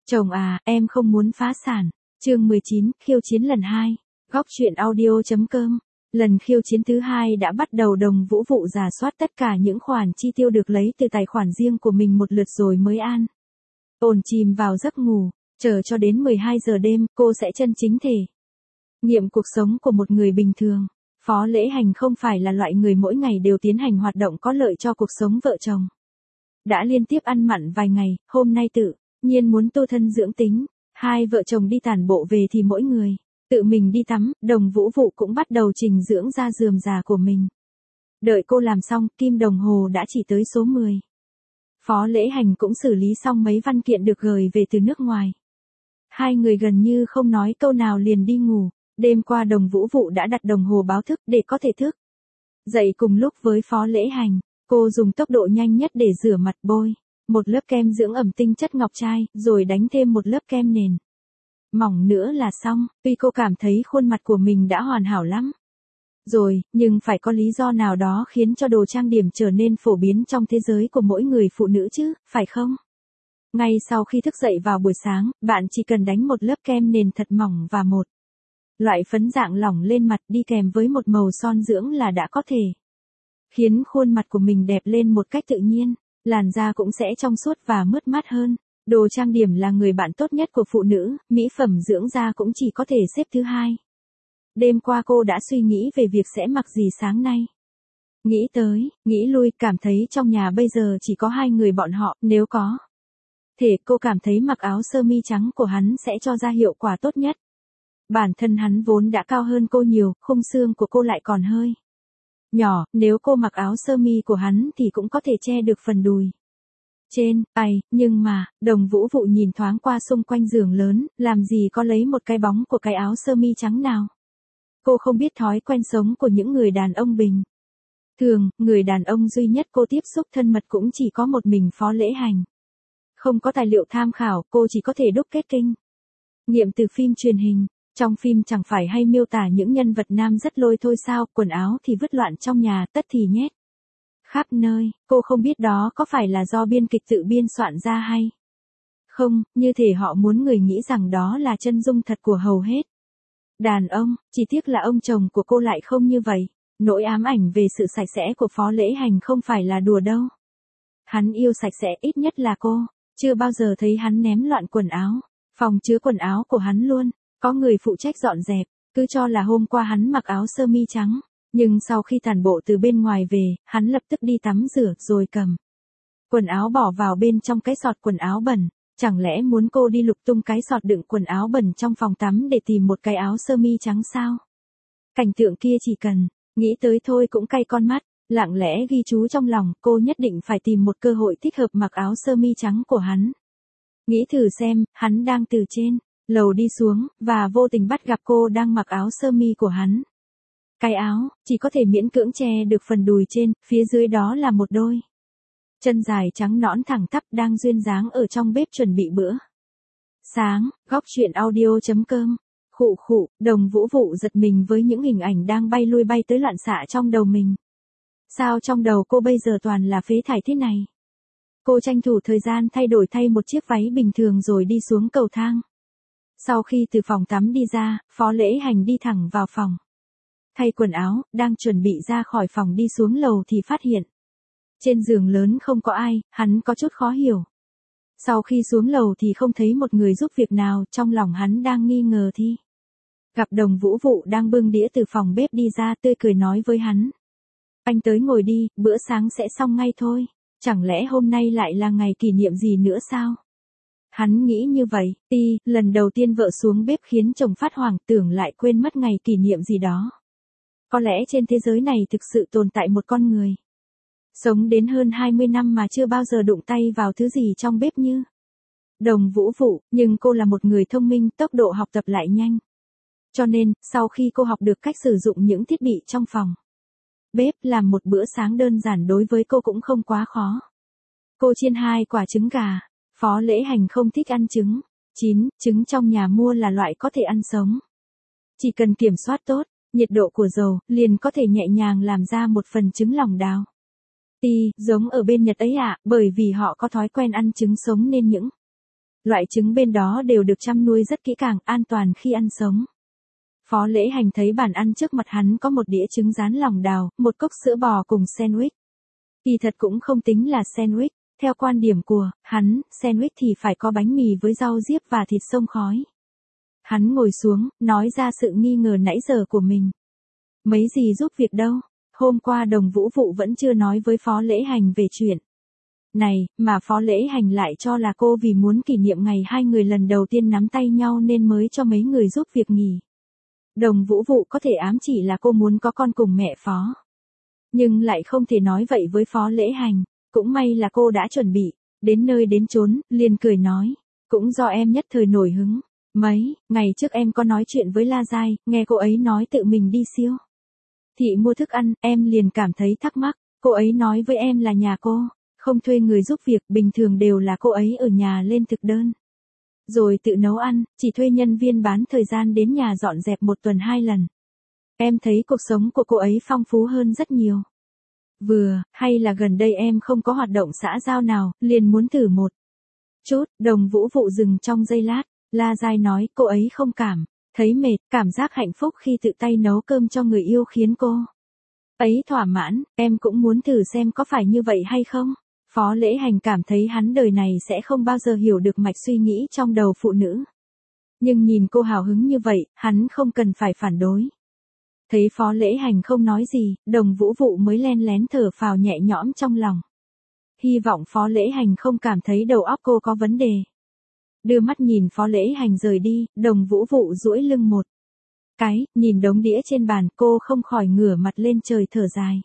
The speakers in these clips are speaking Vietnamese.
Chồng à, em không muốn phá sản. Chương 19, khiêu chiến lần 2. Góc truyện audio.com. Lần khiêu chiến thứ 2 đã bắt đầu. Đồng Vũ Vụ rà soát tất cả những khoản chi tiêu được lấy từ tài khoản riêng của mình một lượt rồi mới an ổn chìm vào giấc ngủ, chờ cho đến 12 giờ đêm, cô sẽ chân chính thể nghiệm cuộc sống của một người bình thường. Phó Lễ Hành không phải là loại người mỗi ngày đều tiến hành hoạt động có lợi cho cuộc sống vợ chồng. Đã liên tiếp ăn mặn vài ngày, hôm nay tự nhiên muốn tu thân dưỡng tính. Hai vợ chồng đi tản bộ về thì mỗi người tự mình đi tắm. Đồng Vũ Vụ cũng bắt đầu chỉnh dưỡng da rườm rà của mình. Đợi cô làm xong, kim đồng hồ đã chỉ tới số 10. Phó Lễ Hành cũng xử lý xong mấy văn kiện được gửi về từ nước ngoài. Hai người gần như không nói câu nào liền đi ngủ. Đêm qua Đồng Vũ Vụ đã đặt đồng hồ báo thức để có thể thức dậy cùng lúc với Phó Lễ Hành. Cô dùng tốc độ nhanh nhất để rửa mặt, bôi một lớp kem dưỡng ẩm tinh chất ngọc trai, rồi đánh thêm một lớp kem nền mỏng nữa là xong. Tuy cô cảm thấy khuôn mặt của mình đã hoàn hảo lắm rồi, nhưng phải có lý do nào đó khiến cho đồ trang điểm trở nên phổ biến trong thế giới của mỗi người phụ nữ chứ, phải không? Ngay sau khi thức dậy vào buổi sáng, bạn chỉ cần đánh một lớp kem nền thật mỏng và một loại phấn dạng lỏng lên mặt đi kèm với một màu son dưỡng là đã có thể khiến khuôn mặt của mình đẹp lên một cách tự nhiên. Làn da cũng sẽ trong suốt và mướt mát hơn. Đồ trang điểm là người bạn tốt nhất của phụ nữ, mỹ phẩm dưỡng da cũng chỉ có thể xếp thứ hai. Đêm qua cô đã suy nghĩ về việc sẽ mặc gì sáng nay. Nghĩ tới, nghĩ lui, cảm thấy trong nhà bây giờ chỉ có hai người bọn họ, nếu có thể cô cảm thấy mặc áo sơ mi trắng của hắn sẽ cho ra hiệu quả tốt nhất. Bản thân hắn vốn đã cao hơn cô nhiều, khung xương của cô lại còn hơi nhỏ, nếu cô mặc áo sơ mi của hắn thì cũng có thể che được phần đùi trên. Nhưng mà, Đồng Vũ Vụ nhìn thoáng qua xung quanh giường lớn, làm gì có lấy một cái bóng của cái áo sơ mi trắng nào. Cô không biết thói quen sống của những người đàn ông bình thường, người đàn ông duy nhất cô tiếp xúc thân mật cũng chỉ có một mình Phó Lễ Hành. Không có tài liệu tham khảo, cô chỉ có thể đúc kết kinh nghiệm từ phim truyền hình. Trong phim chẳng phải hay miêu tả những nhân vật nam rất lôi thôi sao, quần áo thì vứt loạn trong nhà, tất thì nhét khắp nơi. Cô không biết đó có phải là do biên kịch tự biên soạn ra hay không, như thể họ muốn người nghĩ rằng đó là chân dung thật của hầu hết đàn ông. Chỉ tiếc là ông chồng của cô lại không như vậy. Nỗi ám ảnh về sự sạch sẽ của Phó Lễ Hành không phải là đùa đâu. Hắn yêu sạch sẽ, ít nhất là cô chưa bao giờ thấy hắn ném loạn quần áo phòng chứa quần áo của hắn luôn. Có người phụ trách dọn dẹp, cứ cho là hôm qua hắn mặc áo sơ mi trắng, nhưng sau khi tản bộ từ bên ngoài về, hắn lập tức đi tắm rửa rồi cầm quần áo bỏ vào bên trong cái sọt quần áo bẩn. Chẳng lẽ muốn cô đi lục tung cái sọt đựng quần áo bẩn trong phòng tắm để tìm một cái áo sơ mi trắng sao? Cảnh tượng kia chỉ cần nghĩ tới thôi cũng cay con mắt. Lặng lẽ ghi chú trong lòng, cô nhất định phải tìm một cơ hội thích hợp mặc áo sơ mi trắng của hắn. Nghĩ thử xem, hắn đang từ trên lầu đi xuống, và vô tình bắt gặp cô đang mặc áo sơ mi của hắn. Cái áo chỉ có thể miễn cưỡng che được phần đùi trên, phía dưới đó là một đôi chân dài trắng nõn thẳng tắp đang duyên dáng ở trong bếp chuẩn bị bữa sáng. Góc truyện audio.com. Đồng Vũ Vụ giật mình với những hình ảnh đang bay lui bay tới loạn xạ trong đầu mình. Sao trong đầu cô bây giờ toàn là phế thải thế này? Cô tranh thủ thời gian thay một chiếc váy bình thường rồi đi xuống cầu thang. Sau khi từ phòng tắm đi ra, Phó Lễ Hành đi thẳng vào phòng thay quần áo, đang chuẩn bị ra khỏi phòng đi xuống lầu thì phát hiện trên giường lớn không có ai. Hắn có chút khó hiểu. Sau khi xuống lầu thì không thấy một người giúp việc nào, trong lòng hắn đang nghi ngờ thì gặp Đồng Vũ Vụ đang bưng đĩa từ phòng bếp đi ra, tươi cười nói với hắn: "Anh tới ngồi đi, bữa sáng sẽ xong ngay thôi. Chẳng lẽ hôm nay lại là ngày kỷ niệm gì nữa sao?" Hắn nghĩ như vậy. Lần đầu tiên vợ xuống bếp khiến chồng phát hoảng, tưởng lại quên mất ngày kỷ niệm gì đó. Có lẽ trên thế giới này thực sự tồn tại một con người sống đến hơn 20 năm mà chưa bao giờ đụng tay vào thứ gì trong bếp như Đồng Vũ Vụ. Nhưng cô là một người thông minh, tốc độ học tập lại nhanh. Cho nên, sau khi cô học được cách sử dụng những thiết bị trong phòng bếp, làm một bữa sáng đơn giản đối với cô cũng không quá khó. Cô chiên 2 quả trứng gà. Phó Lễ Hành không thích ăn trứng chín, trứng trong nhà mua là loại có thể ăn sống. Chỉ cần kiểm soát tốt nhiệt độ của dầu, liền có thể nhẹ nhàng làm ra một phần trứng lòng đào. Giống ở bên Nhật ấy ạ, bởi vì họ có thói quen ăn trứng sống nên những Loại trứng bên đó đều được chăm nuôi rất kỹ càng, an toàn khi ăn sống. Phó Lễ Hành thấy bàn ăn trước mặt hắn có một đĩa trứng rán lòng đào, một cốc sữa bò cùng sandwich. Kỳ thật cũng không tính là sandwich, theo quan điểm của hắn, sandwich thì phải có bánh mì với rau diếp và thịt xông khói. Hắn ngồi xuống, nói ra sự nghi ngờ nãy giờ của mình. Mấy gì giúp việc đâu, hôm qua Đồng Vũ Vụ vẫn chưa nói với Phó Lễ Hành về chuyện này, mà Phó Lễ Hành lại cho là cô vì muốn kỷ niệm ngày hai người lần đầu tiên nắm tay nhau nên mới cho mấy người giúp việc nghỉ. Đồng Vũ Vụ có thể ám chỉ là cô muốn có con cùng mẹ Phó. Nhưng lại không thể nói vậy với Phó Lễ Hành, cũng may là cô đã chuẩn bị, đến nơi đến chốn, liền cười nói, cũng do em nhất thời nổi hứng. Mấy ngày trước em có nói chuyện với La Giai, nghe cô ấy nói tự mình đi siêu thị mua thức ăn, em liền cảm thấy thắc mắc, cô ấy nói với em là nhà cô không thuê người giúp việc, bình thường đều là cô ấy ở nhà lên thực đơn. Rồi tự nấu ăn, chỉ thuê nhân viên bán thời gian đến nhà dọn dẹp một tuần 2 lần. Em thấy cuộc sống của cô ấy phong phú hơn rất nhiều. Hay là gần đây em không có hoạt động xã giao nào, liền muốn thử một chút. Đồng Vũ Vụ dừng trong giây lát, La Giai nói cô ấy không thấy mệt, cảm giác hạnh phúc khi tự tay nấu cơm cho người yêu khiến cô ấy thỏa mãn, em cũng muốn thử xem có phải như vậy hay không. Phó Lễ Hành cảm thấy hắn đời này sẽ không bao giờ hiểu được mạch suy nghĩ trong đầu phụ nữ. Nhưng nhìn cô hào hứng như vậy, hắn không cần phải phản đối. Thấy Phó Lễ Hành không nói gì, Đồng Vũ Vụ mới len lén thở phào nhẹ nhõm trong lòng. Hy vọng Phó Lễ Hành không cảm thấy đầu óc cô có vấn đề. Đưa mắt nhìn Phó Lễ Hành rời đi, Đồng Vũ Vụ duỗi lưng một cái, nhìn đống đĩa trên bàn, cô không khỏi ngửa mặt lên trời thở dài.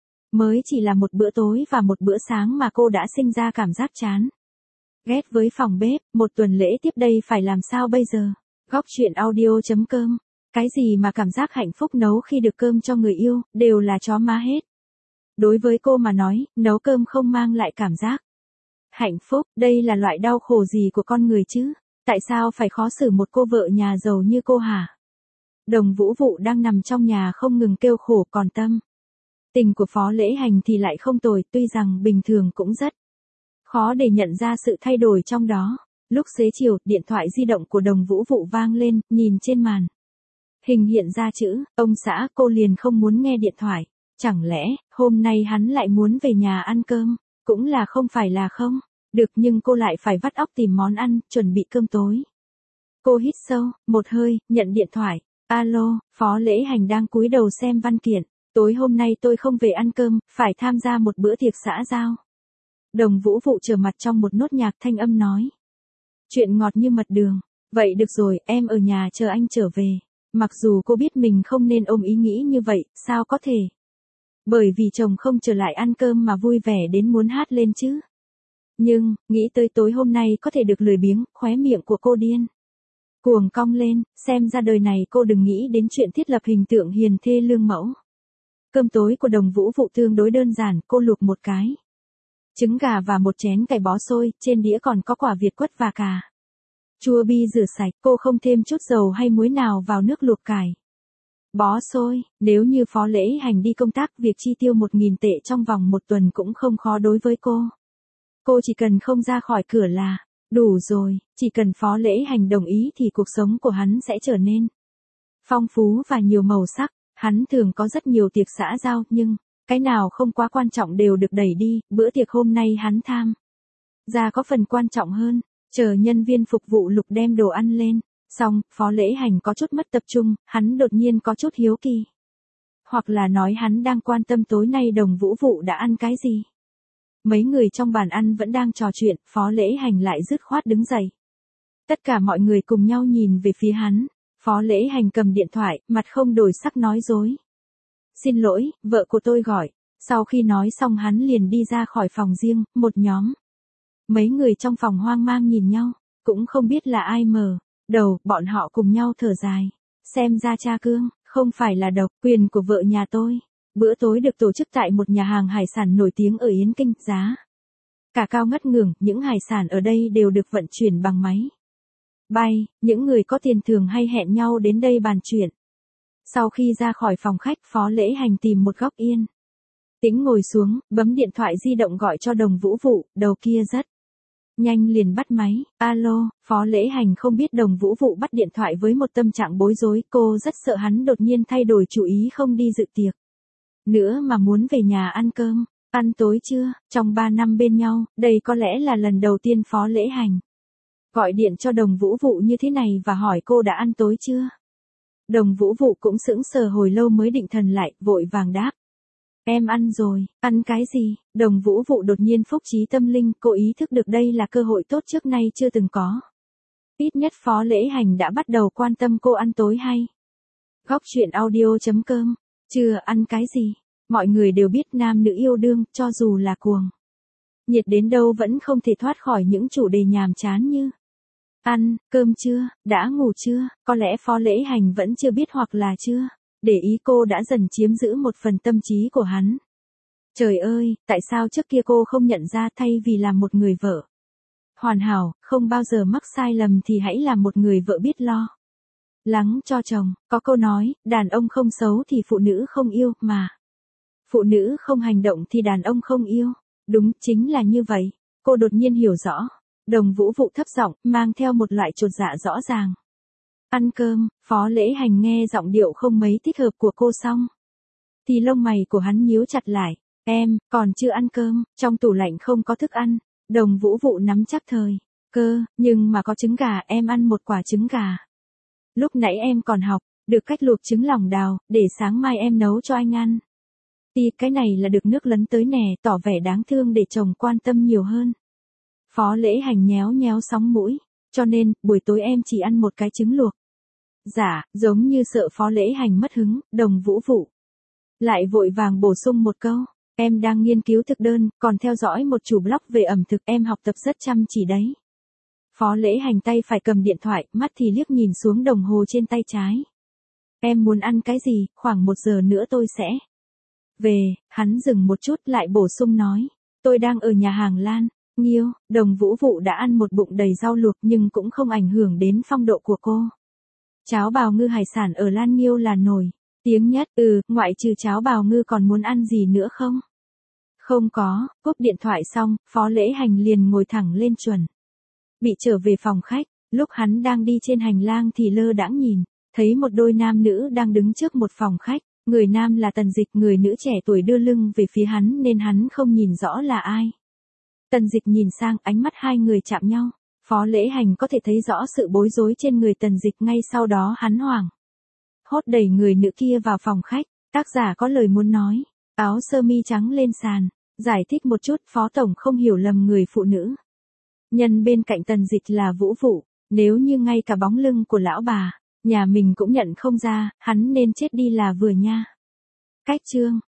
Mới chỉ là một bữa tối và một bữa sáng mà cô đã sinh ra cảm giác chán ghét với phòng bếp, một tuần lễ tiếp đây phải làm sao bây giờ? Góc truyện audio.com. Cái gì mà cảm giác hạnh phúc nấu khi được cơm cho người yêu, đều là chó má hết. Đối với cô mà nói, nấu cơm không mang lại cảm giác hạnh phúc, đây là loại đau khổ gì của con người chứ? Tại sao phải khó xử một cô vợ nhà giàu như cô hả? Đồng Vũ Vụ đang nằm trong nhà không ngừng kêu khổ, còn tâm tình của Phó Lễ Hành thì lại không tồi, tuy rằng bình thường cũng rất khó để nhận ra sự thay đổi trong đó. Lúc xế chiều, điện thoại di động của Đồng Vũ Vụ vang lên, nhìn trên màn hình hiện ra chữ, ông xã, cô liền không muốn nghe điện thoại. Chẳng lẽ, hôm nay hắn lại muốn về nhà ăn cơm? Cũng là không phải là không. Được, nhưng cô lại phải vắt óc tìm món ăn, chuẩn bị cơm tối. Cô hít sâu, một hơi, nhận điện thoại. Alo, Phó Lễ Hành đang cúi đầu xem văn kiện. Tối hôm nay tôi không về ăn cơm, phải tham gia một bữa tiệc xã giao. Đồng Vũ Vụ trở mặt trong một nốt nhạc, thanh âm nói. Chuyện ngọt như mật đường. Vậy được rồi, em ở nhà chờ anh trở về. Mặc dù cô biết mình không nên ôm ý nghĩ như vậy, sao có thể? Bởi vì chồng không trở lại ăn cơm mà vui vẻ đến muốn hát lên chứ. Nhưng, nghĩ tới tối hôm nay có thể được lười biếng, khóe miệng của cô điên cuồng cong lên, xem ra đời này cô đừng nghĩ đến chuyện thiết lập hình tượng hiền thê lương mẫu. Cơm tối của Đồng Vũ Vụ tương đối đơn giản, cô luộc một cái trứng gà và một chén cải bó xôi, trên đĩa còn có quả Việt quất và cà chua bi rửa sạch, cô không thêm chút dầu hay muối nào vào nước luộc cải bó xôi. Nếu như Phó Lễ Hành đi công tác, việc chi tiêu 1.000 tệ trong vòng một tuần cũng không khó đối với cô. Cô chỉ cần không ra khỏi cửa là đủ rồi, chỉ cần Phó Lễ Hành đồng ý thì cuộc sống của hắn sẽ trở nên phong phú và nhiều màu sắc. Hắn thường có rất nhiều tiệc xã giao, nhưng cái nào không quá quan trọng đều được đẩy đi. Bữa tiệc hôm nay hắn tham gia có phần quan trọng hơn. Chờ nhân viên phục vụ Lục đem đồ ăn lên xong, Phó Lễ Hành có chút mất tập trung, hắn đột nhiên có chút hiếu kỳ. Hoặc là nói hắn đang quan tâm tối nay Đồng Vũ Vụ đã ăn cái gì. Mấy người trong bàn ăn vẫn đang trò chuyện, Phó Lễ Hành lại dứt khoát đứng dậy. Tất cả mọi người cùng nhau nhìn về phía hắn. Phó Lễ Hành cầm điện thoại, mặt không đổi sắc nói dối. Xin lỗi, vợ của tôi gọi. Sau khi nói xong hắn liền đi ra khỏi phòng riêng, một nhóm. Mấy người trong phòng hoang mang nhìn nhau, cũng không biết là ai mở đầu, bọn họ cùng nhau thở dài. Xem ra cha Cương, không phải là độc quyền của vợ nhà tôi. Bữa tối được tổ chức tại một nhà hàng hải sản nổi tiếng ở Yến Kinh, giá cả cao ngất ngưởng, những hải sản ở đây đều được vận chuyển bằng máy bay, những người có tiền thường hay hẹn nhau đến đây bàn chuyện. Sau khi ra khỏi phòng khách, Phó Lễ Hành tìm một góc yên tĩnh ngồi xuống, bấm điện thoại di động gọi cho Đồng Vũ Vụ, đầu kia rất nhanh liền bắt máy, alo, Phó Lễ Hành không biết Đồng Vũ Vụ bắt điện thoại với một tâm trạng bối rối, cô rất sợ hắn đột nhiên thay đổi chủ ý không đi dự tiệc nữa mà muốn về nhà ăn cơm, ăn tối chưa, trong 3 năm bên nhau, đây có lẽ là lần đầu tiên Phó Lễ Hành gọi điện cho Đồng Vũ Vụ như thế này và hỏi cô đã ăn tối chưa. Đồng Vũ Vụ cũng sững sờ hồi lâu mới định thần lại, vội vàng đáp. Em ăn rồi, ăn cái gì? Đồng Vũ Vụ đột nhiên phúc trí tâm linh, cô ý thức được đây là cơ hội tốt trước nay chưa từng có. Ít nhất Phó Lễ Hành đã bắt đầu quan tâm cô ăn tối hay. Góc truyện audio.com, chưa ăn cái gì? Mọi người đều biết nam nữ yêu đương, cho dù là cuồng nhiệt đến đâu vẫn không thể thoát khỏi những chủ đề nhàm chán như ăn, cơm chưa, đã ngủ chưa, có lẽ Phó Lễ Hành vẫn chưa biết hoặc là chưa. Để ý cô đã dần chiếm giữ một phần tâm trí của hắn. Trời ơi, tại sao trước kia cô không nhận ra thay vì làm một người vợ hoàn hảo, không bao giờ mắc sai lầm thì hãy làm một người vợ biết lo lắng cho chồng. Có câu nói, đàn ông không xấu thì phụ nữ không yêu, mà phụ nữ không hành động thì đàn ông không yêu. Đúng, chính là như vậy. Cô đột nhiên hiểu rõ. Đồng Vũ Vụ thấp giọng, mang theo một loại chột dạ rõ ràng. Ăn cơm, Phó Lễ Hành nghe giọng điệu không mấy thích hợp của cô xong thì lông mày của hắn nhíu chặt lại. Em, còn chưa ăn cơm, trong tủ lạnh không có thức ăn. Đồng Vũ Vụ nắm chắc thời cơ, nhưng mà có trứng gà, em ăn một quả trứng gà. Lúc nãy em còn học được cách luộc trứng lòng đào, để sáng mai em nấu cho anh ăn. Thì cái này là được nước lấn tới nè, tỏ vẻ đáng thương để chồng quan tâm nhiều hơn. Phó Lễ Hành nhéo nhéo sóng mũi, cho nên, buổi tối em chỉ ăn một cái trứng luộc. Dạ, giống như sợ Phó Lễ Hành mất hứng, Đồng Vũ Vụ lại vội vàng bổ sung một câu. Em đang nghiên cứu thực đơn, còn theo dõi một chủ blog về ẩm thực, em học tập rất chăm chỉ đấy. Phó Lễ Hành tay phải cầm điện thoại, mắt thì liếc nhìn xuống đồng hồ trên tay trái. Em muốn ăn cái gì, khoảng 1 giờ nữa tôi sẽ về. Hắn dừng một chút lại bổ sung nói. Tôi đang ở nhà hàng Lan Nghiêu. Đồng Vũ Vụ đã ăn một bụng đầy rau luộc nhưng cũng không ảnh hưởng đến phong độ của cô. Cháo bào ngư hải sản ở Lan Nghiêu là nổi tiếng nhất. Ngoại trừ cháo bào ngư còn muốn ăn gì nữa không? Không có. Cúp điện thoại xong, Phó Lễ Hành liền ngồi thẳng lên chuẩn bị trở về phòng khách. Lúc hắn đang đi trên hành lang thì lơ đãng nhìn thấy một đôi nam nữ đang đứng trước một phòng khách. Người nam là Tần Dịch, người nữ trẻ tuổi đưa lưng về phía hắn nên hắn không nhìn rõ là ai. Tần Dịch nhìn sang, ánh mắt hai người chạm nhau. Phó Lễ Hành có thể thấy rõ sự bối rối trên người Tần Dịch, ngay sau đó hắn hoảng hốt đẩy người nữ kia vào phòng khách. Tác giả có lời muốn nói. Áo sơ mi trắng lên sàn. Giải thích một chút, Phó Tổng không hiểu lầm người phụ nữ nhân bên cạnh Tần Dịch là Vũ Vụ. Nếu như ngay cả bóng lưng của lão bà nhà mình cũng nhận không ra, hắn nên chết đi là vừa nha. Cách chương